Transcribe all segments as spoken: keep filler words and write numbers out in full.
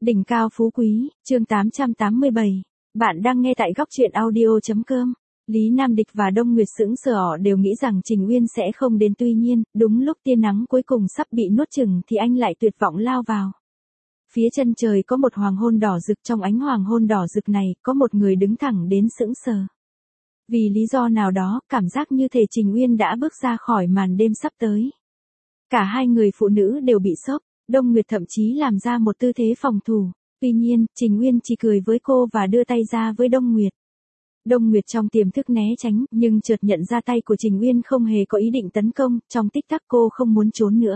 Đỉnh cao phú quý, chương tám trăm tám mươi bảy. Bạn đang nghe tại góc truyện audio chấm com. Lý Nam Địch và Đông Nguyệt sững sờ đều nghĩ rằng Trình Uyên sẽ không đến, tuy nhiên, đúng lúc tia nắng cuối cùng sắp bị nuốt chửng thì anh lại tuyệt vọng lao vào. Phía chân trời có một hoàng hôn đỏ rực, trong ánh hoàng hôn đỏ rực này, có một người đứng thẳng đến sững sờ. Vì lý do nào đó, cảm giác như thể Trình Uyên đã bước ra khỏi màn đêm sắp tới. Cả hai người phụ nữ đều bị sốc. Đông Nguyệt thậm chí làm ra một tư thế phòng thủ, tuy nhiên, Trình Uyên chỉ cười với cô và đưa tay ra với Đông Nguyệt. Đông Nguyệt trong tiềm thức né tránh, nhưng chợt nhận ra tay của Trình Uyên không hề có ý định tấn công, trong tích tắc cô không muốn trốn nữa.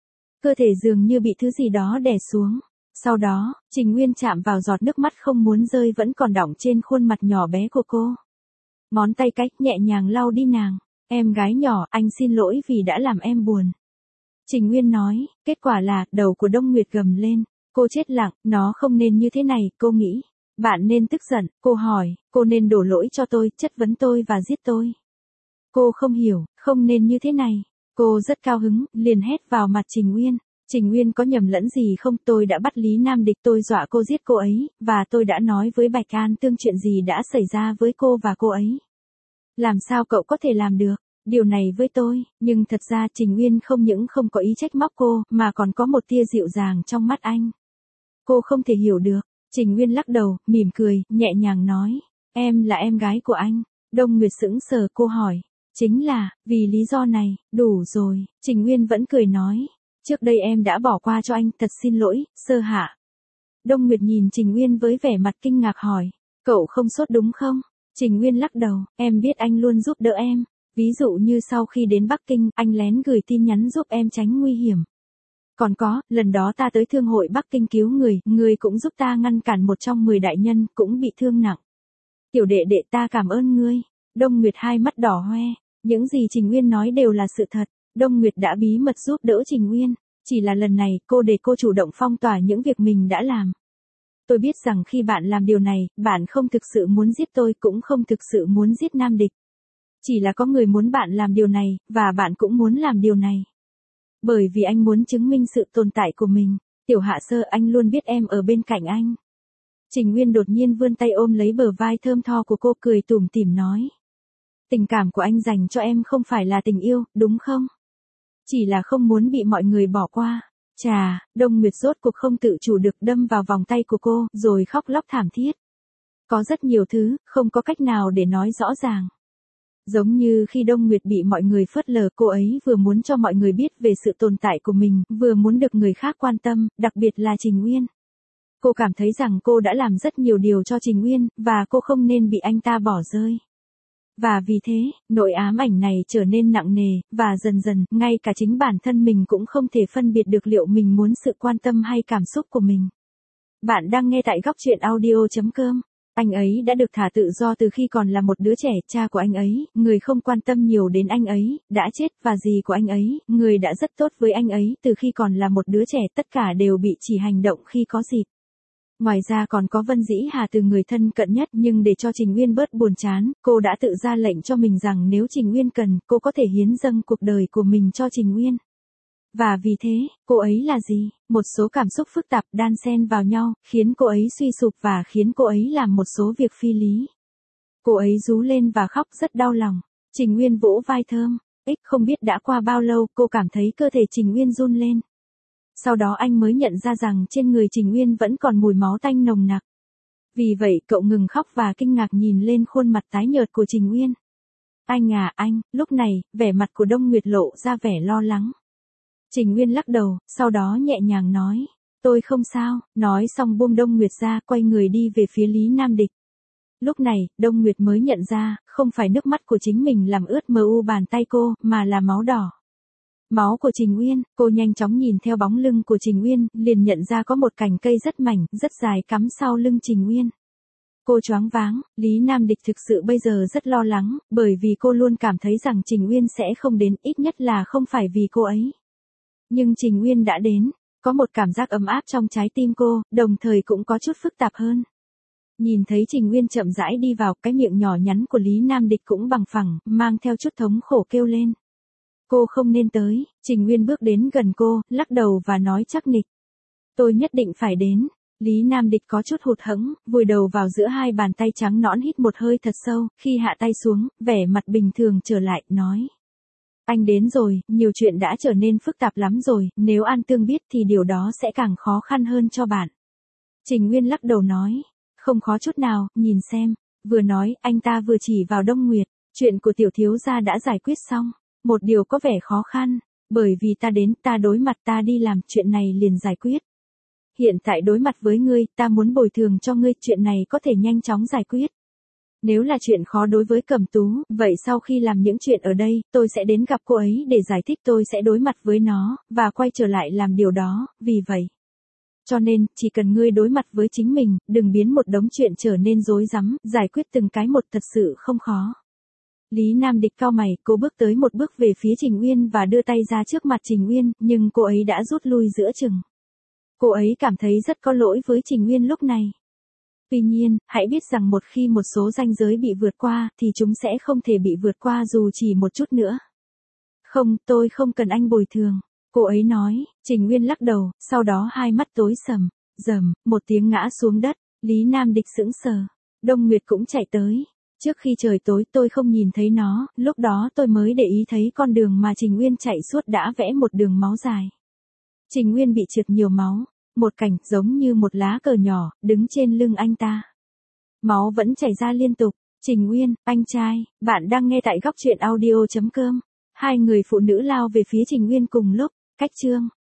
Cơ thể dường như bị thứ gì đó đè xuống. Sau đó, Trình Uyên chạm vào giọt nước mắt không muốn rơi vẫn còn đọng trên khuôn mặt nhỏ bé của cô. Ngón tay cách nhẹ nhàng lau đi nàng. Em gái nhỏ, anh xin lỗi vì đã làm em buồn. Trình Uyên nói, kết quả là, đầu của Đông Nguyệt gầm lên, cô chết lặng, nó không nên như thế này, cô nghĩ. Bạn nên tức giận, cô hỏi, cô nên đổ lỗi cho tôi, chất vấn tôi và giết tôi. Cô không hiểu, không nên như thế này. Cô rất cao hứng, liền hét vào mặt Trình Uyên. Trình Uyên có nhầm lẫn gì không, tôi đã bắt Lý Nam Địch, tôi dọa cô giết cô ấy, và tôi đã nói với Bạch An Tương chuyện gì đã xảy ra với cô và cô ấy. Làm sao cậu có thể làm được điều này với tôi? Nhưng thật ra Trình Uyên không những không có ý trách móc cô, mà còn có một tia dịu dàng trong mắt anh. Cô không thể hiểu được. Trình Uyên lắc đầu, mỉm cười, nhẹ nhàng nói, em là em gái của anh. Đông Nguyệt sững sờ, cô hỏi, chính là, vì lý do này, đủ rồi. Trình Uyên vẫn cười nói, trước đây em đã bỏ qua cho anh, thật xin lỗi, sơ hạ. Đông Nguyệt nhìn Trình Uyên với vẻ mặt kinh ngạc hỏi, cậu không sốt đúng không? Trình Uyên lắc đầu, em biết anh luôn giúp đỡ em. Ví dụ như sau khi đến Bắc Kinh, anh lén gửi tin nhắn giúp em tránh nguy hiểm. Còn có, lần đó ta tới thương hội Bắc Kinh cứu người, người cũng giúp ta ngăn cản một trong mười đại nhân, cũng bị thương nặng. Tiểu đệ đệ, ta cảm ơn ngươi. Đông Nguyệt hai mắt đỏ hoe, những gì Trình Uyên nói đều là sự thật. Đông Nguyệt đã bí mật giúp đỡ Trình Uyên, chỉ là lần này, cô để cô chủ động phong tỏa những việc mình đã làm. Tôi biết rằng khi bạn làm điều này, bạn không thực sự muốn giết tôi, cũng không thực sự muốn giết Nam Địch. Chỉ là có người muốn bạn làm điều này, và bạn cũng muốn làm điều này. Bởi vì anh muốn chứng minh sự tồn tại của mình. Tiểu Hạ Sơ, anh luôn biết em ở bên cạnh anh. Trình Uyên đột nhiên vươn tay ôm lấy bờ vai thơm tho của cô, cười tủm tỉm nói. Tình cảm của anh dành cho em không phải là tình yêu, đúng không? Chỉ là không muốn bị mọi người bỏ qua. Chà, Đông Nguyệt rốt cuộc không tự chủ được đâm vào vòng tay của cô, rồi khóc lóc thảm thiết. Có rất nhiều thứ, không có cách nào để nói rõ ràng. Giống như khi Đông Nguyệt bị mọi người phớt lờ, cô ấy vừa muốn cho mọi người biết về sự tồn tại của mình, vừa muốn được người khác quan tâm, đặc biệt là Trình Uyên. Cô cảm thấy rằng cô đã làm rất nhiều điều cho Trình Uyên, và cô không nên bị anh ta bỏ rơi. Và vì thế, nỗi ám ảnh này trở nên nặng nề, và dần dần, ngay cả chính bản thân mình cũng không thể phân biệt được liệu mình muốn sự quan tâm hay cảm xúc của mình. Bạn đang nghe tại góc truyện audio chấm com. Anh ấy đã được thả tự do từ khi còn là một đứa trẻ, cha của anh ấy, người không quan tâm nhiều đến anh ấy, đã chết, và dì của anh ấy, người đã rất tốt với anh ấy từ khi còn là một đứa trẻ, tất cả đều bị chỉ hành động khi có dịp. Ngoài ra còn có Vân Dĩ Hà từ người thân cận nhất, nhưng để cho Trình Uyên bớt buồn chán, cô đã tự ra lệnh cho mình rằng nếu Trình Uyên cần, cô có thể hiến dâng cuộc đời của mình cho Trình Uyên. Và vì thế, cô ấy là gì? Một số cảm xúc phức tạp đan xen vào nhau, khiến cô ấy suy sụp và khiến cô ấy làm một số việc phi lý. Cô ấy rú lên và khóc rất đau lòng. Trình Uyên vỗ vai thơm. Ích không biết đã qua bao lâu, cô cảm thấy cơ thể Trình Uyên run lên. Sau đó anh mới nhận ra rằng trên người Trình Uyên vẫn còn mùi máu tanh nồng nặc. Vì vậy, cậu ngừng khóc và kinh ngạc nhìn lên khuôn mặt tái nhợt của Trình Uyên. Anh à, anh, lúc này, vẻ mặt của Đông Nguyệt lộ ra vẻ lo lắng. Trình Uyên lắc đầu, sau đó nhẹ nhàng nói, tôi không sao, nói xong buông Đông Nguyệt ra, quay người đi về phía Lý Nam Địch. Lúc này, Đông Nguyệt mới nhận ra, không phải nước mắt của chính mình làm ướt mờ u bàn tay cô, mà là máu đỏ. Máu của Trình Uyên. Cô nhanh chóng nhìn theo bóng lưng của Trình Uyên, liền nhận ra có một cành cây rất mảnh, rất dài cắm sau lưng Trình Uyên. Cô choáng váng, Lý Nam Địch thực sự bây giờ rất lo lắng, bởi vì cô luôn cảm thấy rằng Trình Uyên sẽ không đến, ít nhất là không phải vì cô ấy. Nhưng Trình Uyên đã đến, có một cảm giác ấm áp trong trái tim cô, đồng thời cũng có chút phức tạp hơn. Nhìn thấy Trình Uyên chậm rãi đi vào, cái miệng nhỏ nhắn của Lý Nam Địch cũng bằng phẳng, mang theo chút thống khổ kêu lên. Cô không nên tới. Trình Uyên bước đến gần cô, lắc đầu và nói chắc nịch. Tôi nhất định phải đến. Lý Nam Địch có chút hụt hẫng, vùi đầu vào giữa hai bàn tay trắng nõn hít một hơi thật sâu, khi hạ tay xuống, vẻ mặt bình thường trở lại, nói. Anh đến rồi, nhiều chuyện đã trở nên phức tạp lắm rồi, nếu An Tương biết thì điều đó sẽ càng khó khăn hơn cho bạn. Trình Nguyên lắc đầu nói, không khó chút nào, nhìn xem. Vừa nói, anh ta vừa chỉ vào Đông Nguyệt, chuyện của tiểu thiếu gia đã giải quyết xong. Một điều có vẻ khó khăn, bởi vì ta đến, ta đối mặt, ta đi làm, chuyện này liền giải quyết. Hiện tại đối mặt với ngươi, ta muốn bồi thường cho ngươi, chuyện này có thể nhanh chóng giải quyết. Nếu là chuyện khó đối với Cẩm Tú, vậy sau khi làm những chuyện ở đây, tôi sẽ đến gặp cô ấy để giải thích, tôi sẽ đối mặt với nó, và quay trở lại làm điều đó, vì vậy. Cho nên, chỉ cần ngươi đối mặt với chính mình, đừng biến một đống chuyện trở nên rối rắm, giải quyết từng cái một thật sự không khó. Lý Nam Địch cau mày, cô bước tới một bước về phía Trình Uyên và đưa tay ra trước mặt Trình Uyên, nhưng cô ấy đã rút lui giữa chừng. Cô ấy cảm thấy rất có lỗi với Trình Uyên lúc này. Tuy nhiên, hãy biết rằng một khi một số ranh giới bị vượt qua, thì chúng sẽ không thể bị vượt qua dù chỉ một chút nữa. Không, tôi không cần anh bồi thường. Cô ấy nói. Trình Nguyên lắc đầu, sau đó hai mắt tối sầm, rầm, một tiếng ngã xuống đất. Lý Nam Địch sững sờ. Đông Nguyệt cũng chạy tới. Trước khi trời tối tôi không nhìn thấy nó, lúc đó tôi mới để ý thấy con đường mà Trình Nguyên chạy suốt đã vẽ một đường máu dài. Trình Nguyên bị trượt nhiều máu, một cảnh giống như một lá cờ nhỏ, đứng trên lưng anh ta. Máu vẫn chảy ra liên tục. Trình Nguyên, anh trai, bạn đang nghe tại góc truyện audio chấm com. Hai người phụ nữ lao về phía Trình Nguyên cùng lúc, cách chương.